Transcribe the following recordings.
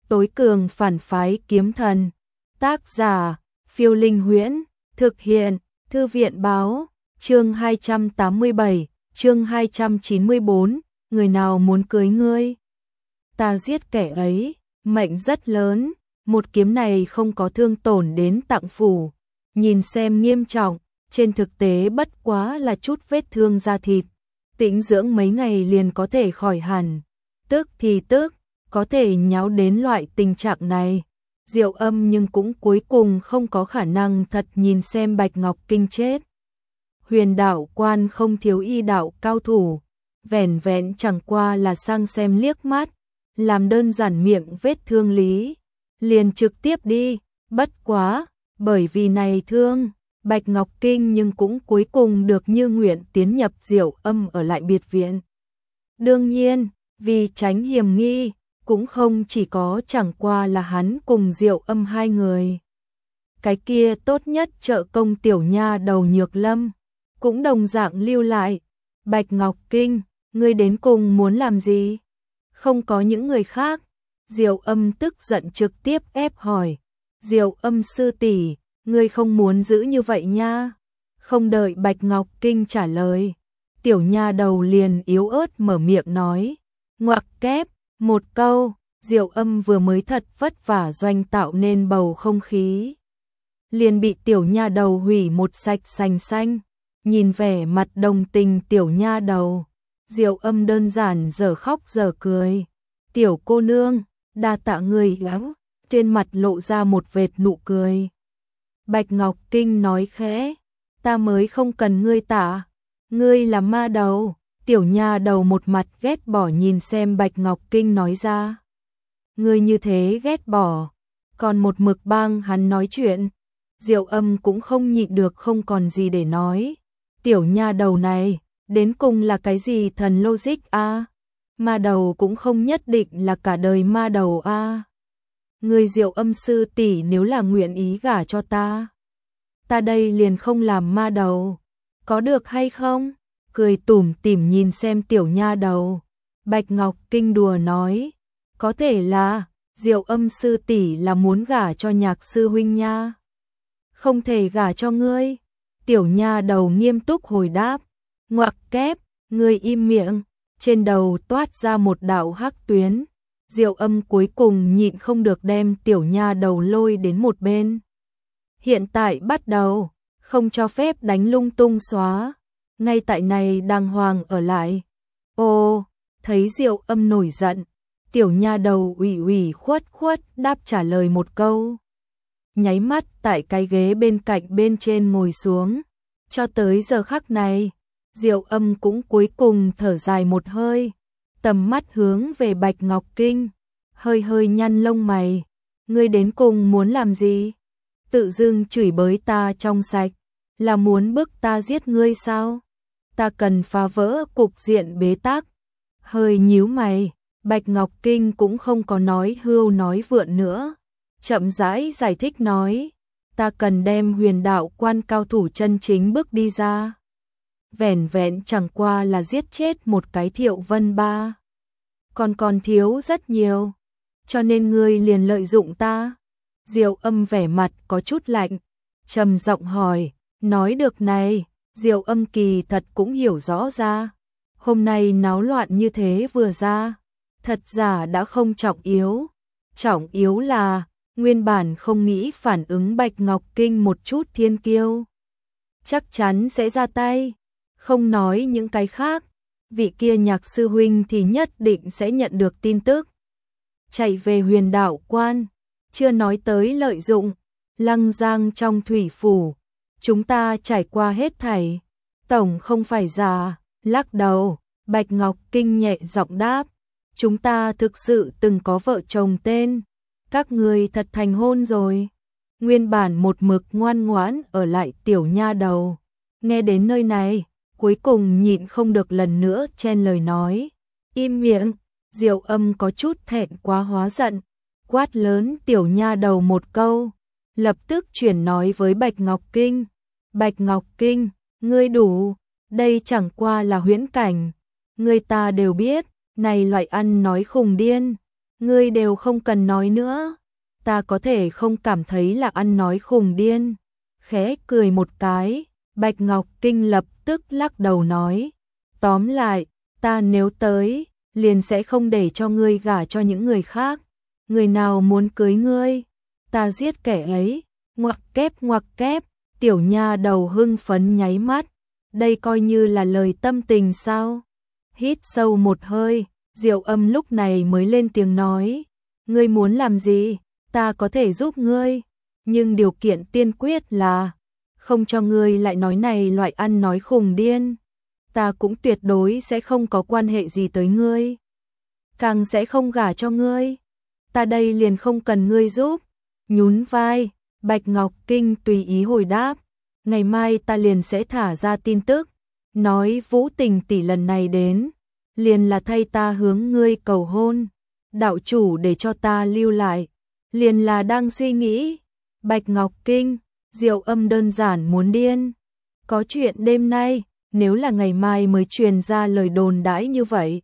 tối cường phản phái kiếm thần. Tác giả, Phiêu Linh Huyễn, thực hiện, Thư viện báo, chương 287, chương 294, người nào muốn cưới ngươi? Ta giết kẻ ấy, mệnh rất lớn, một kiếm này không có thương tổn đến tạng phủ, nhìn xem nghiêm trọng, trên thực tế bất quá là chút vết thương da thịt, tĩnh dưỡng mấy ngày liền có thể khỏi hẳn, tức thì tức, có thể nháo đến loại tình trạng này. Diệu Âm nhưng cũng cuối cùng không có khả năng thật nhìn xem Bạch Ngọc Kinh chết. Huyền đạo quan không thiếu y đạo cao thủ, vẻn vẹn chẳng qua là sang xem liếc mắt, làm đơn giản miệng vết thương lý, liền trực tiếp đi, bất quá, bởi vì này thương, Bạch Ngọc Kinh nhưng cũng cuối cùng được như nguyện tiến nhập Diệu Âm ở lại biệt viện. Đương nhiên, vì tránh hiểm nghi, cũng không chỉ có chẳng qua là hắn cùng Diệu Âm hai người. Cái kia tốt nhất trợ công tiểu nha đầu Nhược Lâm, cũng đồng dạng lưu lại. Bạch Ngọc Kinh, ngươi đến cùng muốn làm gì? Không có những người khác. Diệu Âm tức giận trực tiếp ép hỏi. Diệu Âm sư tỷ, ngươi không muốn giữ như vậy nha. Không đợi Bạch Ngọc Kinh trả lời, tiểu nha đầu liền yếu ớt mở miệng nói. Ngoặc kép, một câu, Diệu Âm vừa mới thật vất vả doanh tạo nên bầu không khí, liền bị tiểu nha đầu hủy một sạch sành xanh. Nhìn vẻ mặt đồng tình tiểu nha đầu, Diệu Âm đơn giản giờ khóc giờ cười. Tiểu cô nương, đa tạ người lắm, trên mặt lộ ra một vệt nụ cười. Bạch Ngọc Kinh nói khẽ, ta mới không cần ngươi tạ, ngươi là ma đầu. Tiểu nha đầu một mặt ghét bỏ nhìn xem Bạch Ngọc Kinh nói ra. Ngươi như thế ghét bỏ, còn một mực bang hắn nói chuyện. Diệu Âm cũng không nhịn được không còn gì để nói. Tiểu nha đầu này, đến cùng là cái gì thần logic a? Ma đầu cũng không nhất định là cả đời ma đầu a. Ngươi Diệu Âm sư tỷ nếu là nguyện ý gả cho ta, ta đây liền không làm ma đầu, có được hay không? Cười tủm tỉm nhìn xem tiểu nha đầu, Bạch Ngọc Kinh đùa nói, có thể là Diệu Âm sư tỷ là muốn gả cho Nhạc sư huynh nha. Không thể gả cho ngươi. Tiểu nha đầu nghiêm túc hồi đáp. Ngoặc kép, ngươi im miệng. Trên đầu toát ra một đạo hắc tuyến. Diệu Âm cuối cùng nhịn không được đem tiểu nha đầu lôi đến một bên. Hiện tại bắt đầu, không cho phép đánh lung tung xóa. Ngay tại này đàng hoàng ở lại. Ô, thấy Diệu Âm nổi giận, tiểu nha đầu ủy ủy khuất khuất đáp trả lời một câu. Nháy mắt tại cái ghế bên cạnh bên trên ngồi xuống. Cho tới giờ khắc này, Diệu Âm cũng cuối cùng thở dài một hơi, tầm mắt hướng về Bạch Ngọc Kinh, hơi hơi nhăn lông mày. Ngươi đến cùng muốn làm gì? Tự dưng chửi bới ta trong sạch, là muốn bức ta giết ngươi sao? Ta cần phá vỡ cục diện bế tắc. Hơi nhíu mày, Bạch Ngọc Kinh cũng không có nói hưu nói vượn nữa. Chậm rãi giải thích nói, ta cần đem huyền đạo quan cao thủ chân chính bước đi ra. Vẻn vẹn chẳng qua là giết chết một cái Thiệu Vân Ba, còn thiếu rất nhiều, cho nên ngươi liền lợi dụng ta. Diệu Âm vẻ mặt có chút lạnh, trầm giọng hỏi, nói được này, Diệu Âm kỳ thật cũng hiểu rõ ra. Hôm nay náo loạn như thế vừa ra, thật giả đã không trọng yếu là nguyên bản không nghĩ phản ứng Bạch Ngọc Kinh một chút thiên kiêu, chắc chắn sẽ ra tay. Không nói những cái khác, vị kia Nhạc sư huynh thì nhất định sẽ nhận được tin tức, chạy về huyền đạo quan. Chưa nói tới lợi dụng Lăng Giang trong thủy phủ, chúng ta trải qua hết thảy, tổng không phải giả. Lắc đầu, Bạch Ngọc Kinh nhẹ giọng đáp, chúng ta thực sự từng có vợ chồng tên, các ngươi thật thành hôn rồi. Nguyên bản một mực ngoan ngoãn ở lại tiểu nha đầu, nghe đến nơi này, cuối cùng nhịn không được lần nữa chen lời nói, im miệng. Diệu Âm có chút thẹn quá hóa giận, quát lớn tiểu nha đầu một câu, lập tức chuyển nói với Bạch Ngọc Kinh. Bạch Ngọc Kinh, ngươi đủ, đây chẳng qua là huyễn cảnh, người ta đều biết, này loại ăn nói khùng điên, Ngươi đều không cần nói nữa, ta có thể không cảm thấy là ăn nói khùng điên. Khẽ cười một cái, Bạch Ngọc Kinh lập tức lắc đầu nói, tóm lại, ta nếu tới, liền sẽ không để cho ngươi gả cho những người khác. Người nào muốn cưới ngươi, ta giết kẻ ấy. Ngoặc kép, tiểu nha đầu hưng phấn nháy mắt. Đây coi như là lời tâm tình sao? Hít sâu một hơi, Diệu Âm lúc này mới lên tiếng nói, ngươi muốn làm gì, ta có thể giúp ngươi, nhưng điều kiện tiên quyết là không cho ngươi lại nói này loại ăn nói khùng điên. Ta cũng tuyệt đối sẽ không có quan hệ gì tới ngươi, càng sẽ không gả cho ngươi. Ta đây liền không cần ngươi giúp. Nhún vai, Bạch Ngọc Kinh tùy ý hồi đáp, ngày mai ta liền sẽ thả ra tin tức, nói Vũ Tình tỷ lần này đến, liền là thay ta hướng ngươi cầu hôn. Đạo chủ để cho ta lưu lại, liền là đang suy nghĩ. Bạch Ngọc Kinh, Diệu Âm đơn giản muốn điên. Có chuyện đêm nay, nếu là ngày mai mới truyền ra lời đồn đãi như vậy,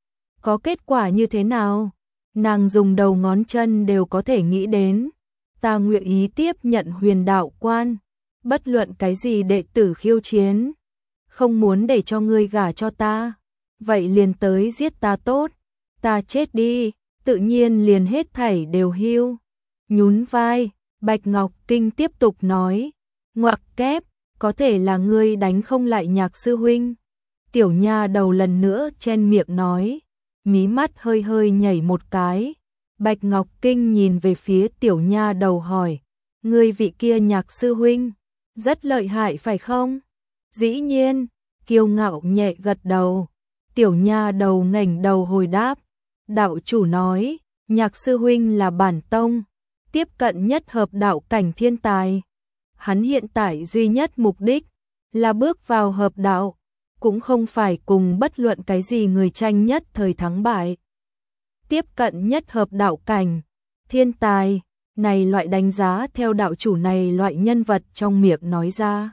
có kết quả như thế nào? Nàng dùng đầu ngón chân đều có thể nghĩ đến. Ta nguyện ý tiếp nhận Huyền Đạo Quan, bất luận cái gì đệ tử khiêu chiến, không muốn để cho ngươi gả cho ta, vậy liền tới giết ta tốt, ta chết đi, tự nhiên liền hết thảy đều hưu. Nhún vai, Bạch Ngọc Kinh tiếp tục nói, ngoặc kép, có thể là ngươi đánh không lại Nhạc sư huynh. Tiểu nha đầu lần nữa chen miệng nói, mí mắt hơi hơi nhảy một cái. Bạch Ngọc Kinh nhìn về phía tiểu nha đầu hỏi, ngươi vị kia Nhạc sư huynh, rất lợi hại phải không? Dĩ nhiên, kiêu ngạo nhẹ gật đầu. Tiểu nha đầu ngẩng đầu hồi đáp, đạo chủ nói, Nhạc sư huynh là bản tông, tiếp cận nhất hợp đạo cảnh thiên tài. Hắn hiện tại duy nhất mục đích là bước vào hợp đạo, cũng không phải cùng bất luận cái gì người tranh nhất thời thắng bại. Tiếp cận nhất hợp đạo cảnh, thiên tài, này loại đánh giá theo đạo chủ này loại nhân vật trong miệng nói ra.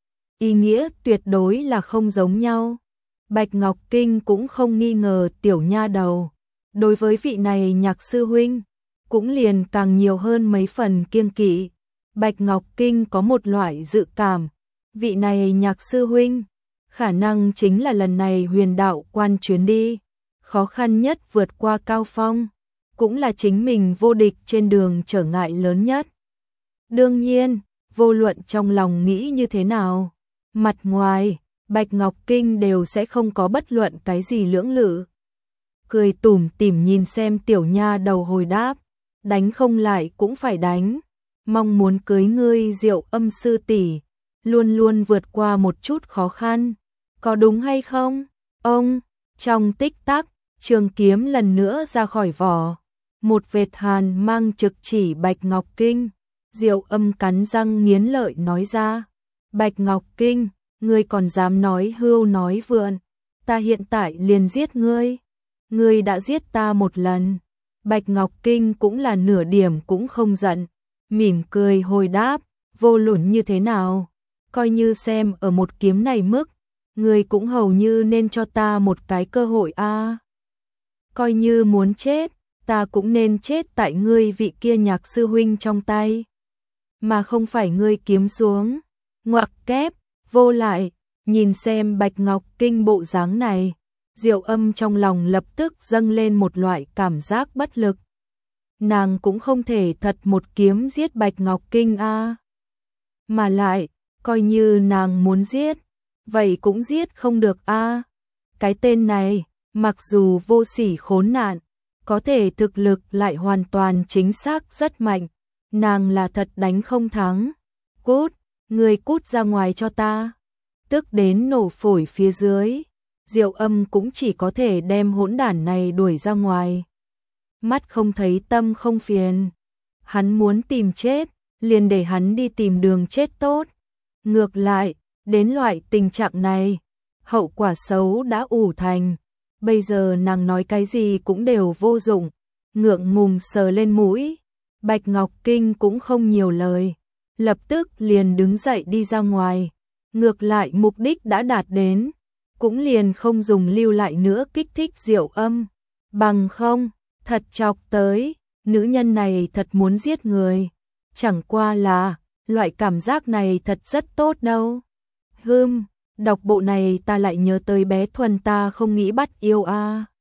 Ý nghĩa tuyệt đối là không giống nhau. Bạch Ngọc Kinh cũng không nghi ngờ tiểu nha đầu. Đối với vị này Nhạc sư huynh, cũng liền càng nhiều hơn mấy phần kiêng kỵ. Bạch Ngọc Kinh có một loại dự cảm, vị này Nhạc sư huynh, khả năng chính là lần này Huyền Đạo Quan chuyến đi khó khăn nhất vượt qua cao phong, cũng là chính mình vô địch trên đường trở ngại lớn nhất. Đương nhiên, vô luận trong lòng nghĩ như thế nào, mặt ngoài, Bạch Ngọc Kinh đều sẽ không có bất luận cái gì lưỡng lự. Cười tủm tỉm nhìn xem tiểu nha đầu hồi đáp, đánh không lại cũng phải đánh, mong muốn cưới ngươi Diệu Âm sư tỷ, luôn luôn vượt qua một chút khó khăn, có đúng hay không? Ông, trong tích tắc, trường kiếm lần nữa ra khỏi vỏ, một vệt hàn mang trực chỉ Bạch Ngọc Kinh. Diệu Âm cắn răng nghiến lợi nói ra, Bạch Ngọc Kinh, ngươi còn dám nói hưu nói vượn, ta hiện tại liền giết ngươi. Ngươi đã giết ta một lần. Bạch Ngọc Kinh cũng là nửa điểm cũng không giận, mỉm cười hồi đáp, vô luận như thế nào, coi như xem ở một kiếm này mức, ngươi cũng hầu như nên cho ta một cái cơ hội a. Coi như muốn chết, ta cũng nên chết tại ngươi vị kia Nhạc sư huynh trong tay, mà không phải ngươi kiếm xuống. Ngoặc kép, vô lại, nhìn xem Bạch Ngọc Kinh bộ dáng này, Diệu Âm trong lòng lập tức dâng lên một loại cảm giác bất lực. Nàng cũng không thể thật một kiếm giết Bạch Ngọc Kinh a. Mà lại, coi như nàng muốn giết, vậy cũng giết không được a. Cái tên này, mặc dù vô sỉ khốn nạn, có thể thực lực lại hoàn toàn chính xác rất mạnh, nàng là thật đánh không thắng. Cút, người cút ra ngoài cho ta. Tức đến nổ phổi phía dưới, Diệu Âm cũng chỉ có thể đem hỗn đản này đuổi ra ngoài. Mắt không thấy tâm không phiền, hắn muốn tìm chết, liền để hắn đi tìm đường chết tốt. Ngược lại, đến loại tình trạng này, hậu quả xấu đã ủ thành, bây giờ nàng nói cái gì cũng đều vô dụng. Ngượng ngùng sờ lên mũi, Bạch Ngọc Kinh cũng không nhiều lời, lập tức liền đứng dậy đi ra ngoài. Ngược lại mục đích đã đạt đến, cũng liền không dùng lưu lại nữa kích thích Diệu Âm, bằng không, Thật chọc tới, nữ nhân này thật muốn giết người. Chẳng qua là, loại cảm giác này thật rất tốt đâu. Đọc bộ này ta lại nhớ tới bé Thuần ta không nghĩ bắt yêu a.